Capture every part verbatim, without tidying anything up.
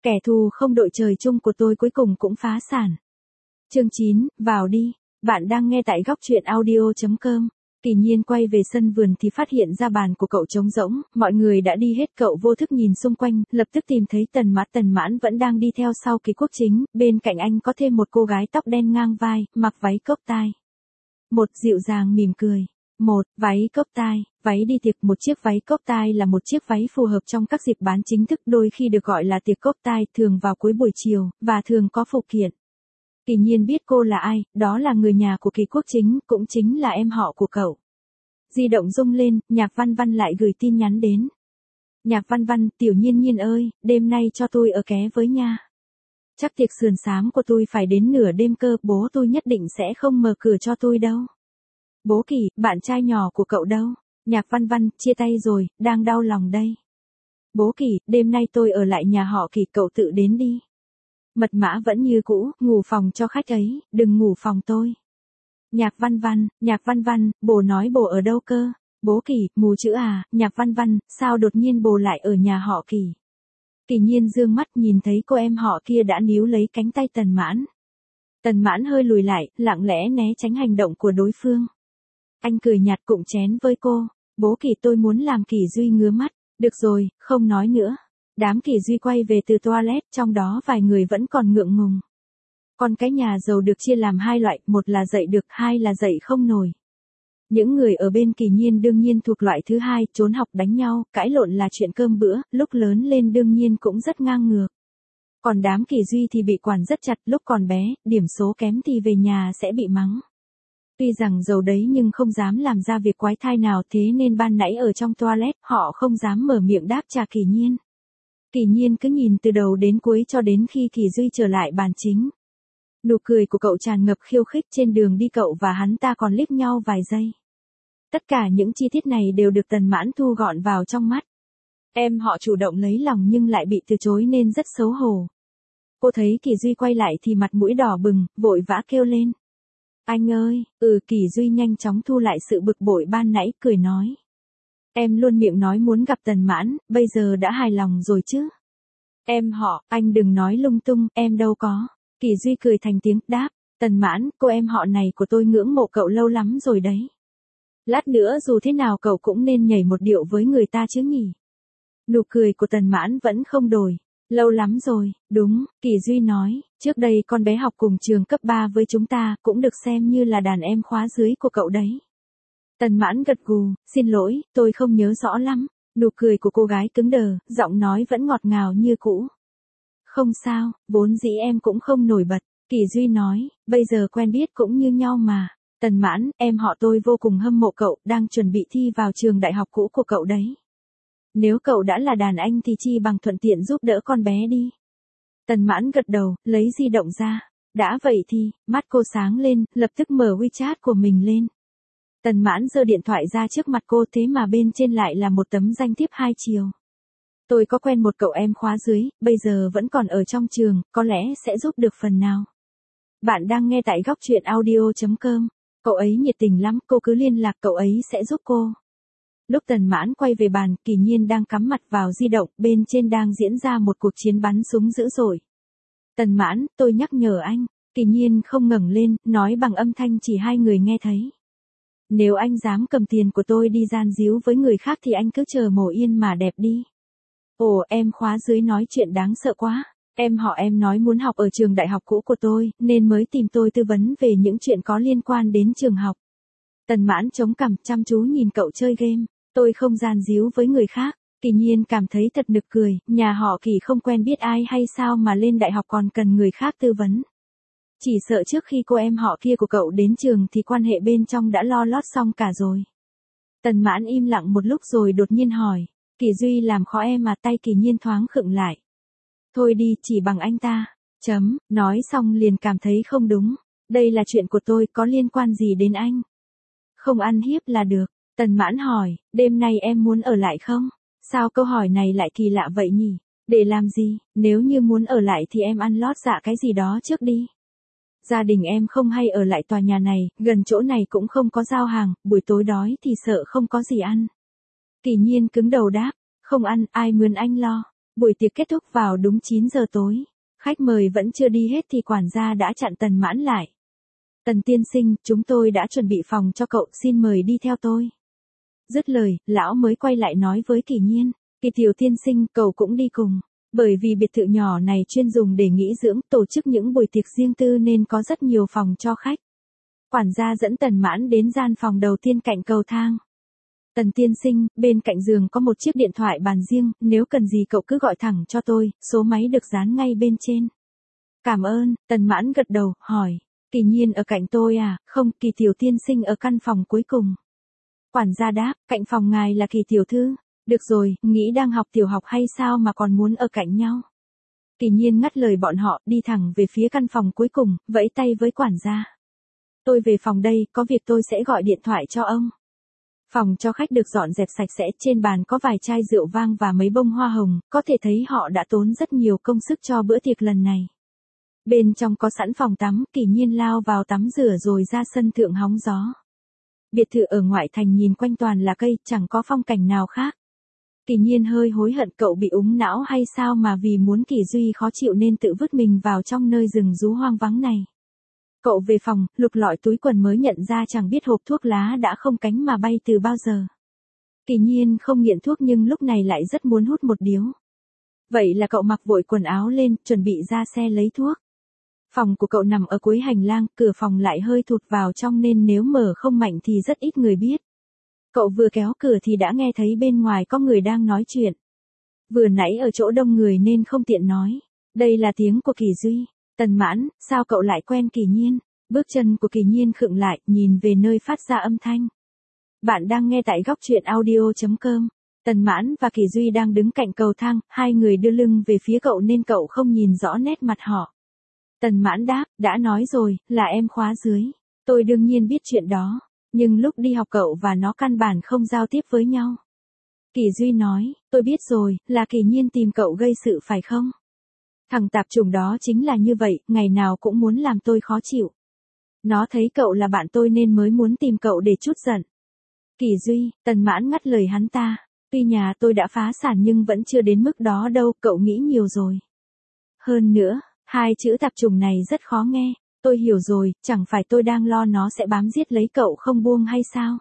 Kẻ thù không đội trời chung của tôi cuối cùng cũng phá sản. Chương chín, vào đi. Bạn đang nghe tại góc truyện audio chấm com. Kỳ Nhiên quay về sân vườn thì phát hiện ra bàn của cậu trống rỗng, mọi người đã đi hết, cậu vô thức nhìn xung quanh, lập tức tìm thấy Tần Mãn. Tần Mãn vẫn đang đi theo sau Kỳ Quốc Chính, bên cạnh anh có thêm một cô gái tóc đen ngang vai, mặc váy cốc tai. Một dịu dàng mỉm cười. Một, váy cốc tai, váy đi tiệc. Một chiếc váy cốc tai là một chiếc váy phù hợp trong các dịp bán chính thức, đôi khi được gọi là tiệc cốc tai, thường vào cuối buổi chiều, và thường có phụ kiện. Kỳ Nhiên biết cô là ai, đó là người nhà của Kỳ Quốc Chính, cũng chính là em họ của cậu. Di động rung lên, Nhạc Văn Văn lại gửi tin nhắn đến. Nhạc Văn Văn, tiểu Nhiên Nhiên ơi, đêm nay cho tôi ở ké với nha. Chắc tiệc sườn xám của tôi phải đến nửa đêm cơ, bố tôi nhất định sẽ không mở cửa cho tôi đâu. Bố Kỳ, bạn trai nhỏ của cậu đâu? Nhạc Văn Văn, chia tay rồi, đang đau lòng đây. Bố Kỳ, đêm nay tôi ở lại nhà họ Kỳ, cậu tự đến đi. Mật mã vẫn như cũ, ngủ phòng cho khách ấy, đừng ngủ phòng tôi. Nhạc Văn Văn, Nhạc Văn Văn, bố nói bố ở đâu cơ? Bố Kỳ, mù chữ à? Nhạc Văn Văn, sao đột nhiên bố lại ở nhà họ Kỳ? Kỳ Nhiên dương mắt nhìn thấy cô em họ kia đã níu lấy cánh tay Tần Mãn. Tần Mãn hơi lùi lại, lặng lẽ né tránh hành động của đối phương. Anh cười nhạt cụng chén với cô. Bố Kỳ, tôi muốn làm Kỳ Duy ngứa mắt. Được rồi, không nói nữa. Đám Kỳ Duy quay về từ toilet, trong đó vài người vẫn còn ngượng ngùng. Còn cái nhà giàu được chia làm hai loại, một là dậy được, hai là dậy không nổi. Những người ở bên Kỳ Nhiên đương nhiên thuộc loại thứ hai, trốn học đánh nhau, cãi lộn là chuyện cơm bữa, lúc lớn lên đương nhiên cũng rất ngang ngược. Còn đám Kỳ Duy thì bị quản rất chặt, lúc còn bé, điểm số kém thì về nhà sẽ bị mắng. Tuy rằng giàu đấy nhưng không dám làm ra việc quái thai nào, thế nên ban nãy ở trong toilet, họ không dám mở miệng đáp trả Kỳ Nhiên. Kỳ Nhiên cứ nhìn từ đầu đến cuối cho đến khi Kỳ Duy trở lại bàn chính. Nụ cười của cậu tràn ngập khiêu khích, trên đường đi cậu và hắn ta còn liếc nhau vài giây. Tất cả những chi tiết này đều được Tần Mãn thu gọn vào trong mắt. Em họ chủ động lấy lòng nhưng lại bị từ chối nên rất xấu hổ. Cô thấy Kỳ Duy quay lại thì mặt mũi đỏ bừng, vội vã kêu lên. Anh ơi, ừ. Kỳ Duy nhanh chóng thu lại sự bực bội ban nãy, cười nói. Em luôn miệng nói muốn gặp Tần Mãn, bây giờ đã hài lòng rồi chứ? Em họ, anh đừng nói lung tung, em đâu có. Kỳ Duy cười thành tiếng, đáp. Tần Mãn, cô em họ này của tôi ngưỡng mộ cậu lâu lắm rồi đấy. Lát nữa dù thế nào cậu cũng nên nhảy một điệu với người ta chứ nhỉ? Nụ cười của Tần Mãn vẫn không đổi. Lâu lắm rồi, đúng, Kỳ Duy nói, trước đây con bé học cùng trường cấp ba với chúng ta, cũng được xem như là đàn em khóa dưới của cậu đấy. Tần Mãn gật gù, xin lỗi, tôi không nhớ rõ lắm. Nụ cười của cô gái cứng đờ, giọng nói vẫn ngọt ngào như cũ. Không sao, vốn dĩ em cũng không nổi bật. Kỳ Duy nói, bây giờ quen biết cũng như nhau mà. Tần Mãn, em họ tôi vô cùng hâm mộ cậu, đang chuẩn bị thi vào trường đại học cũ của cậu đấy. Nếu cậu đã là đàn anh thì chi bằng thuận tiện giúp đỡ con bé đi. Tần Mãn gật đầu, lấy di động ra. Đã vậy thì, mắt cô sáng lên, lập tức mở WeChat của mình lên. Tần Mãn giơ điện thoại ra trước mặt cô, thế mà bên trên lại là một tấm danh thiếp hai chiều. Tôi có quen một cậu em khóa dưới, bây giờ vẫn còn ở trong trường, có lẽ sẽ giúp được phần nào. Bạn đang nghe tại góc truyện audio chấm com. Cậu ấy nhiệt tình lắm, cô cứ liên lạc, cậu ấy sẽ giúp cô. Lúc Tần Mãn quay về bàn, Kỳ Nhiên đang cắm mặt vào di động, bên trên đang diễn ra một cuộc chiến bắn súng dữ dội. Tần Mãn, tôi nhắc nhở anh. Kỳ Nhiên không ngẩng lên, nói bằng âm thanh chỉ hai người nghe thấy. Nếu anh dám cầm tiền của tôi đi gian díu với người khác thì anh cứ chờ mổ yên mà đẹp đi. Ồ, em khóa dưới nói chuyện đáng sợ quá. Em họ em nói muốn học ở trường đại học cũ của tôi, nên mới tìm tôi tư vấn về những chuyện có liên quan đến trường học. Tần Mãn chống cằm chăm chú nhìn cậu chơi game. Tôi không gian díu với người khác. Kỳ Nhiên cảm thấy thật nực cười, nhà họ Kỳ không quen biết ai hay sao mà lên đại học còn cần người khác tư vấn. Chỉ sợ trước khi cô em họ kia của cậu đến trường thì quan hệ bên trong đã lo lót xong cả rồi. Tần Mãn im lặng một lúc rồi đột nhiên hỏi. Kỳ Duy làm khó em mà, tay Kỳ Nhiên thoáng khựng lại. Thôi đi, chỉ bằng anh ta. Chấm, nói xong liền cảm thấy không đúng. Đây là chuyện của tôi, có liên quan gì đến anh? Không ăn hiếp là được. Tần Mãn hỏi, đêm nay em muốn ở lại không? Sao câu hỏi này lại kỳ lạ vậy nhỉ? Để làm gì? Nếu như muốn ở lại thì em ăn lót dạ cái gì đó trước đi. Gia đình em không hay ở lại tòa nhà này, gần chỗ này cũng không có giao hàng, buổi tối đói thì sợ không có gì ăn. Kỳ Nhiên cứng đầu đáp, không ăn, ai mướn anh lo. Buổi tiệc kết thúc vào đúng chín giờ tối. Khách mời vẫn chưa đi hết thì quản gia đã chặn Tần Mãn lại. Tần tiên sinh, chúng tôi đã chuẩn bị phòng cho cậu, xin mời đi theo tôi. Dứt lời, lão mới quay lại nói với Kỳ Nhiên, Kỳ tiểu tiên sinh, cậu cũng đi cùng. Bởi vì biệt thự nhỏ này chuyên dùng để nghỉ dưỡng, tổ chức những buổi tiệc riêng tư nên có rất nhiều phòng cho khách. Quản gia dẫn Tần Mãn đến gian phòng đầu tiên cạnh cầu thang. Tần tiên sinh, bên cạnh giường có một chiếc điện thoại bàn riêng, nếu cần gì cậu cứ gọi thẳng cho tôi, số máy được dán ngay bên trên. Cảm ơn, Tần Mãn gật đầu, hỏi, Kỳ Nhiên ở cạnh tôi à, không, Kỳ tiểu tiên sinh ở căn phòng cuối cùng. Quản gia đáp, cạnh phòng ngài là Kỳ tiểu thư. Được rồi, nghĩ đang học tiểu học hay sao mà còn muốn ở cạnh nhau. Kỳ Nhiên ngắt lời bọn họ, đi thẳng về phía căn phòng cuối cùng, vẫy tay với quản gia. Tôi về phòng đây, có việc tôi sẽ gọi điện thoại cho ông. Phòng cho khách được dọn dẹp sạch sẽ, trên bàn có vài chai rượu vang và mấy bông hoa hồng, có thể thấy họ đã tốn rất nhiều công sức cho bữa tiệc lần này. Bên trong có sẵn phòng tắm, Kỳ Nhiên lao vào tắm rửa rồi ra sân thượng hóng gió. Biệt thự ở ngoại thành nhìn quanh toàn là cây, chẳng có phong cảnh nào khác. Kỳ Nhiên hơi hối hận, cậu bị úng não hay sao mà vì muốn Kỳ Duy khó chịu nên tự vứt mình vào trong nơi rừng rú hoang vắng này. Cậu về phòng, lục lọi túi quần mới nhận ra chẳng biết hộp thuốc lá đã không cánh mà bay từ bao giờ. Kỳ Nhiên không nghiện thuốc nhưng lúc này lại rất muốn hút một điếu. Vậy là cậu mặc vội quần áo lên, chuẩn bị ra xe lấy thuốc. Phòng của cậu nằm ở cuối hành lang, cửa phòng lại hơi thụt vào trong nên nếu mở không mạnh thì rất ít người biết. Cậu vừa kéo cửa thì đã nghe thấy bên ngoài có người đang nói chuyện. Vừa nãy ở chỗ đông người nên không tiện nói. Đây là tiếng của Kỳ Duy. Tần Mãn, sao cậu lại quen Kỳ Nhiên? Bước chân của Kỳ Nhiên khựng lại, nhìn về nơi phát ra âm thanh. Bạn đang nghe tại góc truyện audio chấm com. Tần Mãn và Kỳ Duy đang đứng cạnh cầu thang, hai người đưa lưng về phía cậu nên cậu không nhìn rõ nét mặt họ. Tần Mãn đáp, đã nói rồi, là em khóa dưới. Tôi đương nhiên biết chuyện đó. Nhưng lúc đi học cậu và nó căn bản không giao tiếp với nhau. Kỳ Duy nói, tôi biết rồi, là Kỳ Nhiên tìm cậu gây sự phải không? Thằng tạp chủng đó chính là như vậy, ngày nào cũng muốn làm tôi khó chịu. Nó thấy cậu là bạn tôi nên mới muốn tìm cậu để trút giận. Kỳ Duy, Tần Mãn ngắt lời hắn ta, tuy nhà tôi đã phá sản nhưng vẫn chưa đến mức đó đâu, cậu nghĩ nhiều rồi. Hơn nữa, hai chữ tạp chủng này rất khó nghe. Tôi hiểu rồi, chẳng phải tôi đang lo nó sẽ bám giết lấy cậu không buông hay sao?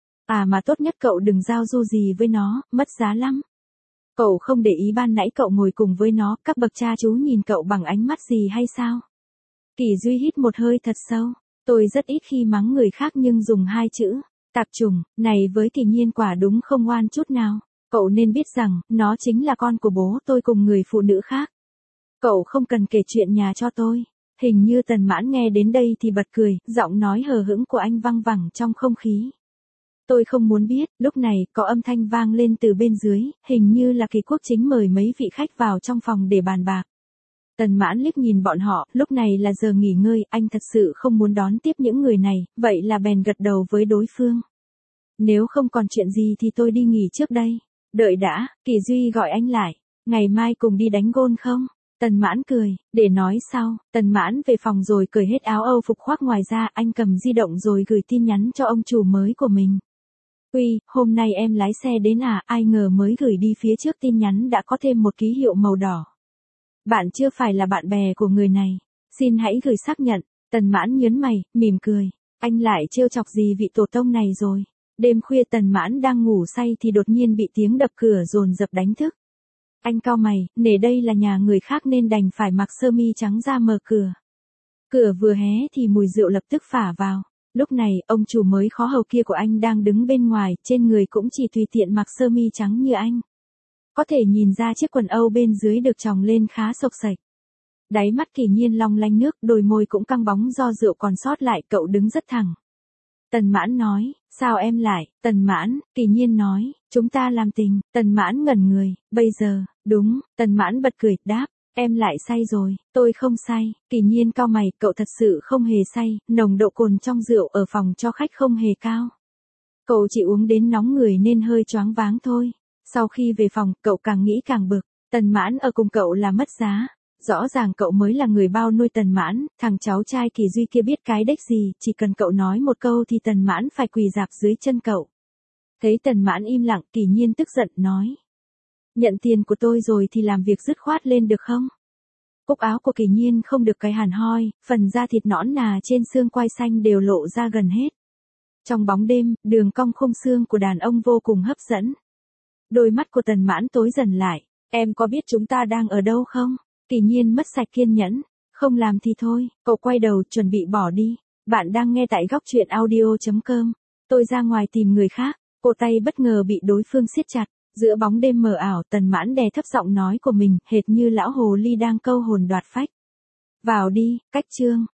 À mà tốt nhất cậu đừng giao du gì với nó, mất giá lắm. Cậu không để ý ban nãy cậu ngồi cùng với nó, các bậc cha chú nhìn cậu bằng ánh mắt gì hay sao? Kỳ Duy hít một hơi thật sâu. Tôi rất ít khi mắng người khác nhưng dùng hai chữ, tạp chủng, này với Kỳ Nhiên quả đúng không ngoan chút nào. Cậu nên biết rằng, nó chính là con của bố tôi cùng người phụ nữ khác. Cậu không cần kể chuyện nhà cho tôi. Hình như Tần Mãn nghe đến đây thì bật cười, giọng nói hờ hững của anh văng vẳng trong không khí. Tôi không muốn biết, lúc này có âm thanh vang lên từ bên dưới, hình như là Kỳ Quốc Chính mời mấy vị khách vào trong phòng để bàn bạc. Tần Mãn liếc nhìn bọn họ, lúc này là giờ nghỉ ngơi, anh thật sự không muốn đón tiếp những người này, vậy là bèn gật đầu với đối phương. Nếu không còn chuyện gì thì tôi đi nghỉ trước đây. Đợi đã, Kỳ Duy gọi anh lại, ngày mai cùng đi đánh gôn không? Tần Mãn cười, để nói sau. Tần Mãn về phòng rồi cởi hết áo Âu phục khoác, ngoài ra anh cầm di động rồi gửi tin nhắn cho ông chủ mới của mình. Uy, hôm nay em lái xe đến à, ai ngờ mới gửi đi phía trước tin nhắn đã có thêm một ký hiệu màu đỏ. Bạn chưa phải là bạn bè của người này, xin hãy gửi xác nhận. Tần Mãn nhớn mày, mỉm cười, anh lại trêu chọc gì vị tổ tông này rồi. Đêm khuya Tần Mãn đang ngủ say thì đột nhiên bị tiếng đập cửa dồn dập đánh thức. Anh cau mày, nể đây là nhà người khác nên đành phải mặc sơ mi trắng ra mở cửa. Cửa vừa hé thì mùi rượu lập tức phả vào. Lúc này, ông chủ mới khó hầu kia của anh đang đứng bên ngoài, trên người cũng chỉ tùy tiện mặc sơ mi trắng như anh. Có thể nhìn ra chiếc quần Âu bên dưới được chòng lên khá xộc xệch. Đáy mắt Kỳ Nhiên long lanh nước, đôi môi cũng căng bóng do rượu còn sót lại, cậu đứng rất thẳng. Tần Mãn nói, sao em lại? Tần Mãn, Kỳ Nhiên nói, chúng ta làm tình. Tần Mãn ngẩn người, bây giờ, đúng. Tần Mãn bật cười, đáp, em lại say rồi. Tôi không say. Kỳ Nhiên cau mày, cậu thật sự không hề say, nồng độ cồn trong rượu ở phòng cho khách không hề cao. Cậu chỉ uống đến nóng người nên hơi choáng váng thôi. Sau khi về phòng, cậu càng nghĩ càng bực. Tần Mãn ở cùng cậu là mất giá. Rõ ràng cậu mới là người bao nuôi Tần Mãn, thằng cháu trai Kỳ Duy kia biết cái đếch gì, chỉ cần cậu nói một câu thì Tần Mãn phải quỳ rạp dưới chân cậu. Thấy Tần Mãn im lặng, Kỳ Nhiên tức giận nói. Nhận tiền của tôi rồi thì làm việc dứt khoát lên được không? Cúc áo của Kỳ Nhiên không được cái hàn hoi, phần da thịt nõn nà trên xương quai xanh đều lộ ra gần hết. Trong bóng đêm, đường cong khung xương của đàn ông vô cùng hấp dẫn. Đôi mắt của Tần Mãn tối dần lại. Em có biết chúng ta đang ở đâu không? Kỳ Nhiên mất sạch kiên nhẫn. Không làm thì thôi, cậu quay đầu chuẩn bị bỏ đi. Bạn đang nghe tại góc truyện audio chấm com. Tôi ra ngoài tìm người khác. Cổ tay bất ngờ bị đối phương siết chặt. Giữa bóng đêm mờ ảo, Tần Mãn đè thấp giọng nói của mình, hệt như lão hồ ly đang câu hồn đoạt phách. Vào đi, cách chương.